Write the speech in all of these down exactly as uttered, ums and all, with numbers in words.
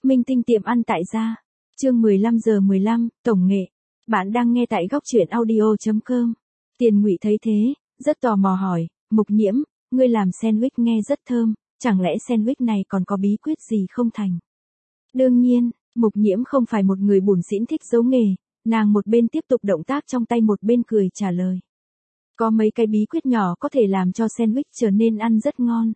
Minh tinh tiệm ăn tại gia. Chương mười lăm giờ mười lăm, tổng nghệ. Bạn đang nghe tại góc truyện audio chấm com. Tiền Ngụy thấy thế, rất tò mò hỏi, Mục Nhiễm, ngươi làm sandwich nghe rất thơm, chẳng lẽ sandwich này còn có bí quyết gì không thành? Đương nhiên, Mục Nhiễm không phải một người bủn xỉn thích giấu nghề, nàng một bên tiếp tục động tác trong tay một bên cười trả lời. Có mấy cái bí quyết nhỏ có thể làm cho sandwich trở nên ăn rất ngon.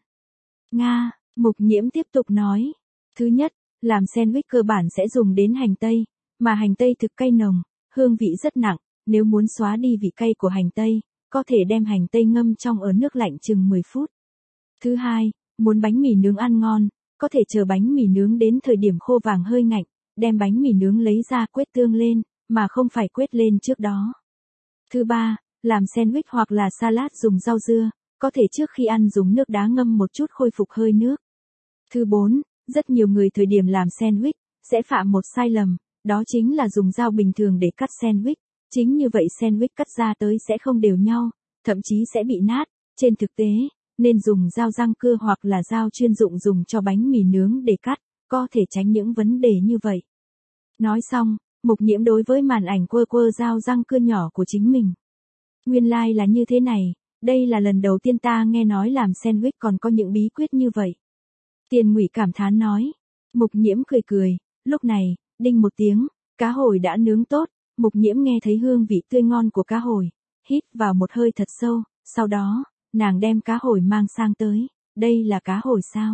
Nga, Mục Nhiễm tiếp tục nói. Thứ nhất, làm sandwich cơ bản sẽ dùng đến hành tây, mà hành tây thực cay nồng, hương vị rất nặng, nếu muốn xóa đi vị cay của hành tây, có thể đem hành tây ngâm trong ở nước lạnh chừng mười phút. Thứ hai, muốn bánh mì nướng ăn ngon, có thể chờ bánh mì nướng đến thời điểm khô vàng hơi ngạnh, đem bánh mì nướng lấy ra quết tương lên, mà không phải quết lên trước đó. Thứ ba, làm sandwich hoặc là salad dùng rau dưa, có thể trước khi ăn dùng nước đá ngâm một chút khôi phục hơi nước. Thứ bốn, rất nhiều người thời điểm làm sandwich, sẽ phạm một sai lầm, đó chính là dùng dao bình thường để cắt sandwich. Chính như vậy sandwich cắt ra tới sẽ không đều nhau, thậm chí sẽ bị nát. Trên thực tế, nên dùng dao răng cưa hoặc là dao chuyên dụng dùng cho bánh mì nướng để cắt, có thể tránh những vấn đề như vậy. Nói xong, Mục Nhiễm đối với màn ảnh quơ quơ dao răng cưa nhỏ của chính mình. Nguyên lai like là như thế này, đây là lần đầu tiên ta nghe nói làm sandwich còn có những bí quyết như vậy. Tiền Ngụy cảm thán nói. Mục Nhiễm cười cười, lúc này, đinh một tiếng, cá hồi đã nướng tốt, Mục Nhiễm nghe thấy hương vị tươi ngon của cá hồi, hít vào một hơi thật sâu, sau đó, nàng đem cá hồi mang sang tới, đây là cá hồi sao?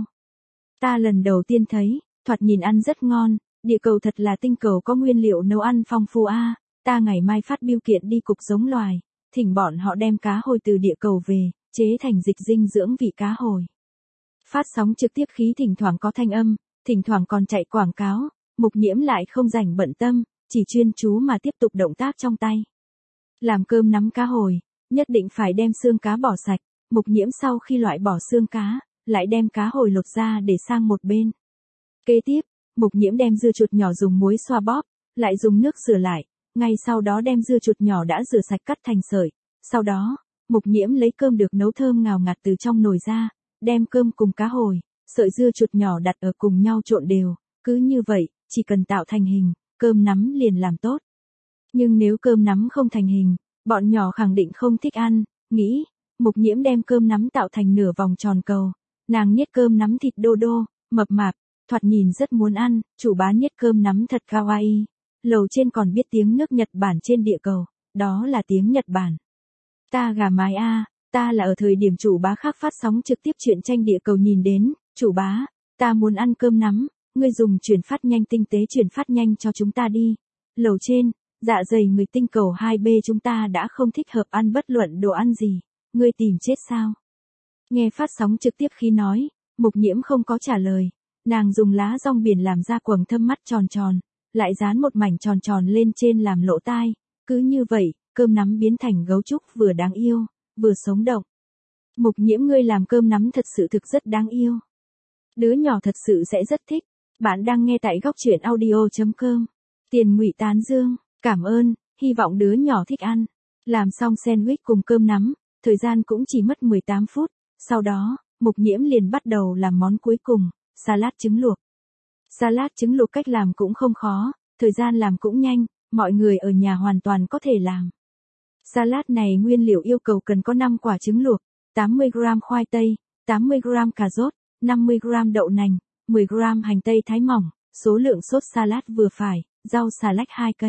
Ta lần đầu tiên thấy, thoạt nhìn ăn rất ngon, địa cầu thật là tinh cầu có nguyên liệu nấu ăn phong phú a, à, ta ngày mai phát biêu kiện đi cục giống loài, thỉnh bọn họ đem cá hồi từ địa cầu về, chế thành dịch dinh dưỡng vị cá hồi. Phát sóng trực tiếp khí thỉnh thoảng có thanh âm, thỉnh thoảng còn chạy quảng cáo, Mục Nhiễm lại không rảnh bận tâm, chỉ chuyên chú mà tiếp tục động tác trong tay. Làm cơm nắm cá hồi, nhất định phải đem xương cá bỏ sạch, Mục Nhiễm sau khi loại bỏ xương cá, lại đem cá hồi lột ra để sang một bên. Kế tiếp, Mục Nhiễm đem dưa chuột nhỏ dùng muối xoa bóp, lại dùng nước rửa lại, ngay sau đó đem dưa chuột nhỏ đã rửa sạch cắt thành sợi, sau đó, Mục Nhiễm lấy cơm được nấu thơm ngào ngạt từ trong nồi ra, đem cơm cùng cá hồi, sợi dưa chuột nhỏ đặt ở cùng nhau trộn đều, cứ như vậy, chỉ cần tạo thành hình, cơm nắm liền làm tốt. Nhưng nếu cơm nắm không thành hình, bọn nhỏ khẳng định không thích ăn, nghĩ, Mục Nhiễm đem cơm nắm tạo thành nửa vòng tròn cầu, nàng niết cơm nắm thịt đô đô, mập mạp, thoạt nhìn rất muốn ăn, chủ bá niết cơm nắm thật kawaii. Lầu trên còn biết tiếng nước Nhật Bản trên địa cầu, đó là tiếng Nhật Bản. Ta gà mái a, à, ta là ở thời điểm chủ bá khác phát sóng trực tiếp chuyện tranh địa cầu nhìn đến, chủ bá, ta muốn ăn cơm nắm, ngươi dùng chuyển phát nhanh tinh tế chuyển phát nhanh cho chúng ta đi. Lầu trên, dạ dày người tinh cầu hai B chúng ta đã không thích hợp ăn bất luận đồ ăn gì, ngươi tìm chết sao? Nghe phát sóng trực tiếp khi nói, Mục Nhiễm không có trả lời, nàng dùng lá rong biển làm ra quầng thâm mắt tròn tròn, lại dán một mảnh tròn tròn lên trên làm lỗ tai, cứ như vậy, cơm nắm biến thành gấu trúc vừa đáng yêu, vừa sống động. Mục Nhiễm ngươi làm cơm nắm thật sự thực rất đáng yêu. Đứa nhỏ thật sự sẽ rất thích. Bạn đang nghe tại góc truyện audio chấm com. Tiền Ngụy tán dương, cảm ơn, hy vọng đứa nhỏ thích ăn. Làm xong sandwich cùng cơm nắm, thời gian cũng chỉ mất mười tám phút, sau đó, Mục Nhiễm liền bắt đầu làm món cuối cùng, salad trứng luộc. Salad trứng luộc cách làm cũng không khó, thời gian làm cũng nhanh, mọi người ở nhà hoàn toàn có thể làm. Salad này nguyên liệu yêu cầu cần có năm quả trứng luộc, tám mươi gam khoai tây, tám mươi gam cà rốt, năm mươi gam đậu nành, mười gam hành tây thái mỏng, số lượng sốt salad vừa phải, rau xà lách hai cây.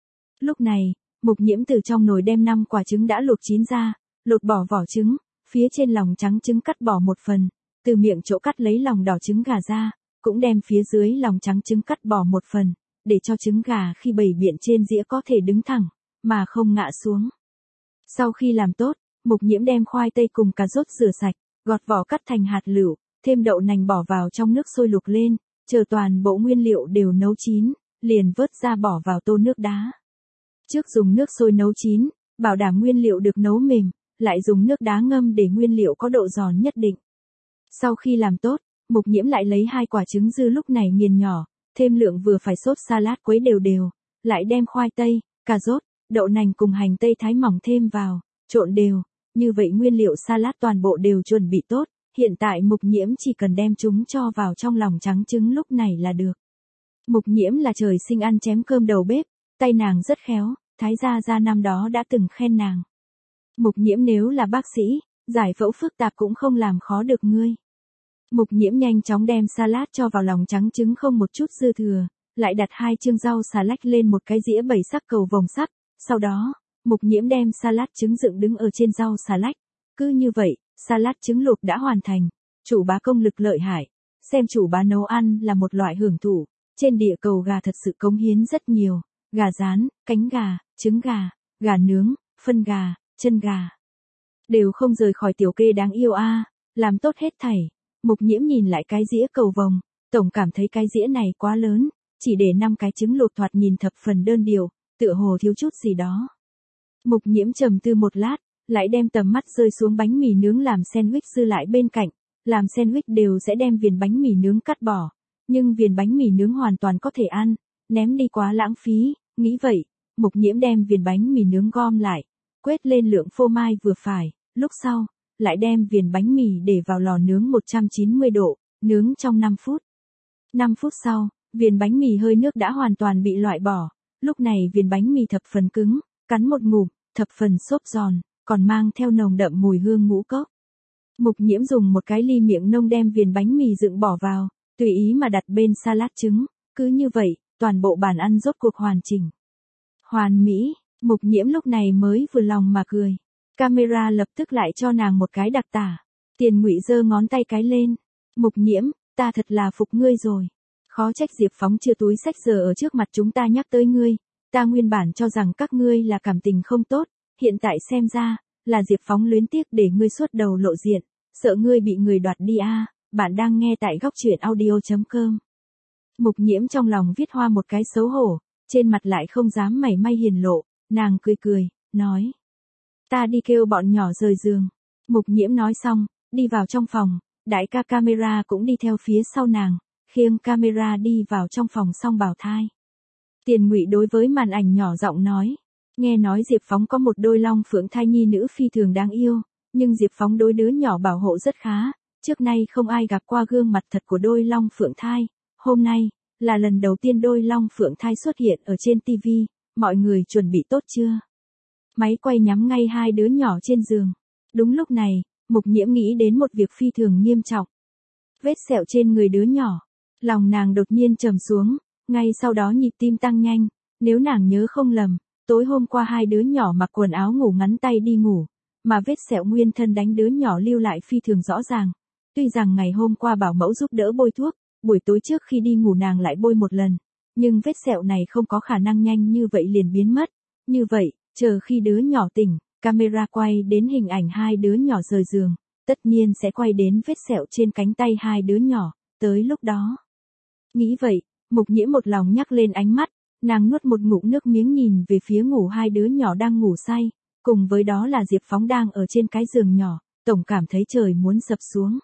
Lúc này, Mục Nhiễm từ trong nồi đem năm quả trứng đã luộc chín ra, lột bỏ vỏ trứng, phía trên lòng trắng trứng cắt bỏ một phần, từ miệng chỗ cắt lấy lòng đỏ trứng gà ra, cũng đem phía dưới lòng trắng trứng cắt bỏ một phần, để cho trứng gà khi bày biện trên dĩa có thể đứng thẳng, mà không ngã xuống. Sau khi làm tốt, Mục Nhiễm đem khoai tây cùng cà rốt rửa sạch, gọt vỏ cắt thành hạt lựu, thêm đậu nành bỏ vào trong nước sôi luộc lên, chờ toàn bộ nguyên liệu đều nấu chín, liền vớt ra bỏ vào tô nước đá. Trước dùng nước sôi nấu chín, bảo đảm nguyên liệu được nấu mềm, lại dùng nước đá ngâm để nguyên liệu có độ giòn nhất định. Sau khi làm tốt, Mục Nhiễm lại lấy hai quả trứng dư lúc này nghiền nhỏ, thêm lượng vừa phải sốt salad quấy đều đều, lại đem khoai tây, cà rốt, đậu nành cùng hành tây thái mỏng thêm vào, trộn đều, như vậy nguyên liệu salad toàn bộ đều chuẩn bị tốt, hiện tại Mục Nhiễm chỉ cần đem chúng cho vào trong lòng trắng trứng lúc này là được. Mục Nhiễm là trời sinh ăn chém cơm đầu bếp, tay nàng rất khéo, Thái gia gia năm đó đã từng khen nàng. Mục Nhiễm nếu là bác sĩ, giải phẫu phức tạp cũng không làm khó được ngươi. Mục Nhiễm nhanh chóng đem salad cho vào lòng trắng trứng không một chút dư thừa, lại đặt hai chương rau xà lách lên một cái dĩa bảy sắc cầu vồng sắt, sau đó, Mục Nhiễm đem salad trứng dựng đứng ở trên rau xà lách. Cứ như vậy, salad trứng luộc đã hoàn thành. Chủ bá công lực lợi hại, xem chủ bá nấu ăn là một loại hưởng thụ, trên địa cầu gà thật sự cống hiến rất nhiều, gà rán, cánh gà, trứng gà, gà nướng, phân gà, chân gà. Đều không rời khỏi tiểu kê đáng yêu a, làm tốt hết thảy. Mục Nhiễm nhìn lại cái dĩa cầu vồng, tổng cảm thấy cái dĩa này quá lớn, chỉ để năm cái trứng luộc thoạt nhìn thập phần đơn điệu, tựa hồ thiếu chút gì đó. Mục Nhiễm trầm tư một lát, lại đem tầm mắt rơi xuống bánh mì nướng làm sandwich dư lại bên cạnh, làm sandwich đều sẽ đem viền bánh mì nướng cắt bỏ, nhưng viền bánh mì nướng hoàn toàn có thể ăn, ném đi quá lãng phí, nghĩ vậy, Mục Nhiễm đem viền bánh mì nướng gom lại, quét lên lượng phô mai vừa phải, lúc sau, lại đem viền bánh mì để vào lò nướng một trăm chín mươi độ, nướng trong năm phút. năm phút sau, viền bánh mì hơi nước đã hoàn toàn bị loại bỏ, lúc này viền bánh mì thập phần cứng, cắn một ngụm, thập phần xốp giòn, còn mang theo nồng đậm mùi hương ngũ cốc. Mục Nhiễm dùng một cái ly miệng nông đem viền bánh mì dựng bỏ vào, tùy ý mà đặt bên salad trứng, cứ như vậy, toàn bộ bàn ăn rốt cuộc hoàn chỉnh. Hoàn mỹ, Mục Nhiễm lúc này mới vừa lòng mà cười. Camera lập tức lại cho nàng một cái đặc tả. Tiền Ngụy giơ ngón tay cái lên. Mục Nhiễm, ta thật là phục ngươi rồi. Khó trách Diệp Phóng chưa túi sách giờ ở trước mặt chúng ta nhắc tới ngươi. Ta nguyên bản cho rằng các ngươi là cảm tình không tốt, hiện tại xem ra, là Diệp Phóng luyến tiếc để ngươi suốt đầu lộ diện, sợ ngươi bị người đoạt đi a. À. Bạn đang nghe tại góc truyện audio chấm com. Mục Nhiễm trong lòng viết hoa một cái xấu hổ, trên mặt lại không dám mảy may hiền lộ, nàng cười cười, nói. Ta đi kêu bọn nhỏ rời giường. Mục Nhiễm nói xong, đi vào trong phòng, đại ca camera cũng đi theo phía sau nàng, khiêng camera đi vào trong phòng xong bảo thai. Tiền Ngụy đối với màn ảnh nhỏ giọng nói, nghe nói Diệp Phóng có một đôi long phượng thai nhi nữ phi thường đáng yêu, nhưng Diệp Phóng đối đứa nhỏ bảo hộ rất khá, trước nay không ai gặp qua gương mặt thật của đôi long phượng thai, hôm nay, là lần đầu tiên đôi long phượng thai xuất hiện ở trên ti vi, mọi người chuẩn bị tốt chưa? Máy quay nhắm ngay hai đứa nhỏ trên giường. Đúng lúc này, Mục Nhiễm nghĩ đến một việc phi thường nghiêm trọng. Vết sẹo trên người đứa nhỏ. Lòng nàng đột nhiên trầm xuống, ngay sau đó nhịp tim tăng nhanh, nếu nàng nhớ không lầm, tối hôm qua hai đứa nhỏ mặc quần áo ngủ ngắn tay đi ngủ, mà vết sẹo nguyên thân đánh đứa nhỏ lưu lại phi thường rõ ràng. Tuy rằng ngày hôm qua bảo mẫu giúp đỡ bôi thuốc, buổi tối trước khi đi ngủ nàng lại bôi một lần, nhưng vết sẹo này không có khả năng nhanh như vậy liền biến mất. Như vậy, chờ khi đứa nhỏ tỉnh, camera quay đến hình ảnh hai đứa nhỏ rời giường, tất nhiên sẽ quay đến vết sẹo trên cánh tay hai đứa nhỏ, tới lúc đó. Nghĩ vậy, Mục Nhiễm một lòng nhắc lên ánh mắt, nàng nuốt một ngụm nước miếng nhìn về phía ngủ hai đứa nhỏ đang ngủ say, cùng với đó là Diệp Phóng đang ở trên cái giường nhỏ, tổng cảm thấy trời muốn sập xuống.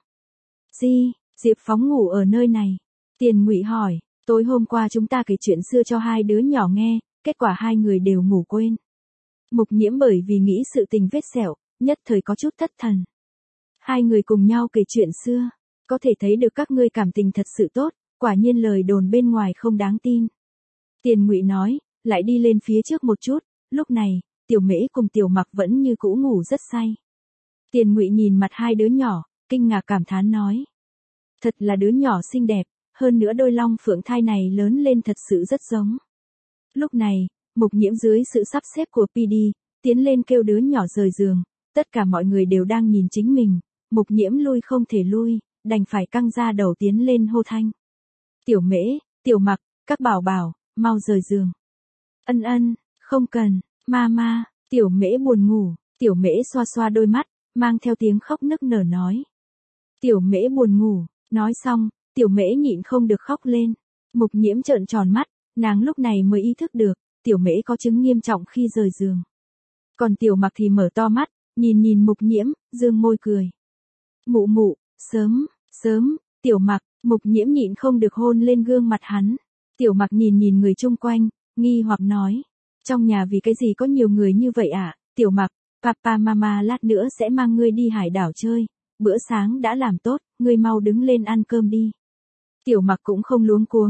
Di, Diệp Phóng ngủ ở nơi này. Tiền Ngụy hỏi, tối hôm qua chúng ta kể chuyện xưa cho hai đứa nhỏ nghe, kết quả hai người đều ngủ quên. Mục Nhiễm bởi vì nghĩ sự tình vết sẹo, nhất thời có chút thất thần. Hai người cùng nhau kể chuyện xưa, có thể thấy được các ngươi cảm tình thật sự tốt, quả nhiên lời đồn bên ngoài không đáng tin. Tiền Ngụy nói, lại đi lên phía trước một chút, lúc này, Tiểu Mễ cùng Tiểu Mặc vẫn như cũ ngủ rất say. Tiền Ngụy nhìn mặt hai đứa nhỏ, kinh ngạc cảm thán nói. Thật là đứa nhỏ xinh đẹp, hơn nữa đôi long phượng thai này lớn lên thật sự rất giống. Lúc này, Mục Nhiễm dưới sự sắp xếp của pê đê, tiến lên kêu đứa nhỏ rời giường, tất cả mọi người đều đang nhìn chính mình, Mục Nhiễm lui không thể lui, đành phải căng ra đầu tiến lên hô thanh. Tiểu Mễ, Tiểu Mặc, các bảo bảo, mau rời giường. Ân ân, không cần, mama, Tiểu Mễ buồn ngủ, Tiểu Mễ xoa xoa đôi mắt, mang theo tiếng khóc nức nở nói. Tiểu Mễ buồn ngủ, nói xong, Tiểu Mễ nhịn không được khóc lên. Mục Nhiễm trợn tròn mắt, nàng lúc này mới ý thức được, Tiểu Mễ có chứng nghiêm trọng khi rời giường. Còn Tiểu Mặc thì mở to mắt, nhìn nhìn Mục Nhiễm, dương môi cười. Mụ mụ, sớm, sớm, Tiểu Mặc, Mục Nhiễm nhịn không được hôn lên gương mặt hắn. Tiểu Mặc nhìn nhìn người chung quanh, nghi hoặc nói. Trong nhà vì cái gì có nhiều người như vậy ạ? À? Tiểu Mặc, papa mama lát nữa sẽ mang ngươi đi hải đảo chơi. Bữa sáng đã làm tốt, ngươi mau đứng lên ăn cơm đi. Tiểu Mặc cũng không luống cuống,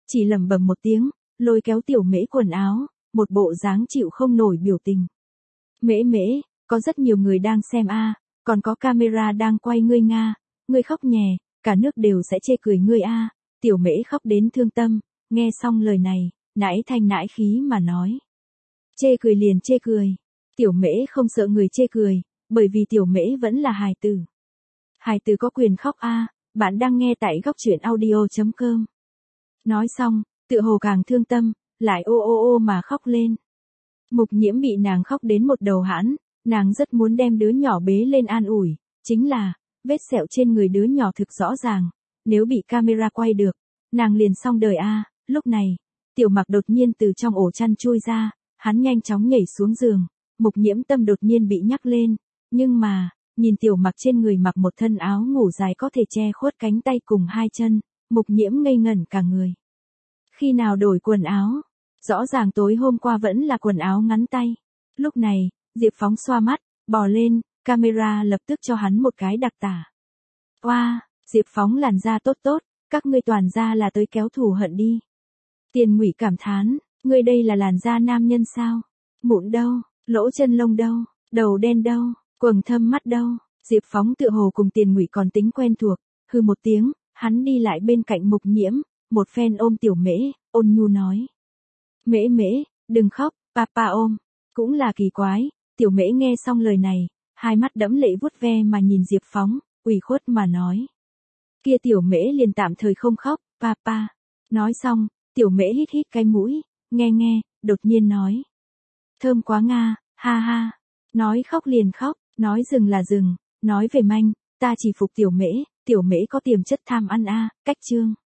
chỉ lẩm bẩm một tiếng, lôi kéo tiểu mễ quần áo, một bộ dáng chịu không nổi biểu tình. Mễ mễ, có rất nhiều người đang xem a, còn có camera đang quay ngươi nga, ngươi khóc nhè, cả nước đều sẽ chê cười ngươi a. Tiểu mễ khóc đến thương tâm, nghe xong lời này, nãi thanh nãi khí mà nói. Chê cười liền chê cười. Tiểu mễ không sợ người chê cười, bởi vì tiểu mễ vẫn là hài tử. Hài tử có quyền khóc a, bạn đang nghe tại góc truyện audio chấm com. Nói xong, tựa hồ càng thương tâm, lại ô ô ô mà khóc lên. Mục Nhiễm bị nàng khóc đến một đầu hãn, nàng rất muốn đem đứa nhỏ bế lên an ủi, chính là, vết sẹo trên người đứa nhỏ thực rõ ràng, nếu bị camera quay được, nàng liền xong đời a. Lúc này, Tiểu Mặc đột nhiên từ trong ổ chăn chui ra, hắn nhanh chóng nhảy xuống giường, Mục Nhiễm tâm đột nhiên bị nhắc lên, nhưng mà, nhìn Tiểu Mặc trên người mặc một thân áo ngủ dài có thể che khuất cánh tay cùng hai chân, Mục Nhiễm ngây ngẩn cả người. Khi nào đổi quần áo? Rõ ràng tối hôm qua vẫn là quần áo ngắn tay. Lúc này, Diệp Phóng xoa mắt, bò lên, camera lập tức cho hắn một cái đặc tả. Oa, wow, Diệp Phóng làn da tốt tốt, các ngươi toàn ra là tới kéo thù hận đi. Tiền Ngụy cảm thán, ngươi đây là làn da nam nhân sao? Mụn đâu, lỗ chân lông đâu, đầu đen đâu, quầng thâm mắt đâu? Diệp Phóng tựa hồ cùng Tiền Ngụy còn tính quen thuộc, hừ một tiếng, hắn đi lại bên cạnh Mục Nhiễm, một phen ôm Tiểu Mễ, ôn nhu nói. Mễ mễ, đừng khóc, papa ôm. Cũng là kỳ quái, Tiểu Mễ nghe xong lời này, hai mắt đẫm lệ vuốt ve mà nhìn Diệp Phóng, ủy khuất mà nói. Kia Tiểu Mễ liền tạm thời không khóc, papa. Nói xong, Tiểu Mễ hít hít cái mũi, nghe nghe, đột nhiên nói. Thơm quá nga, ha ha. Nói khóc liền khóc, nói dừng là dừng, nói về manh, ta chỉ phục Tiểu Mễ, Tiểu Mễ có tiềm chất tham ăn a, cách chương.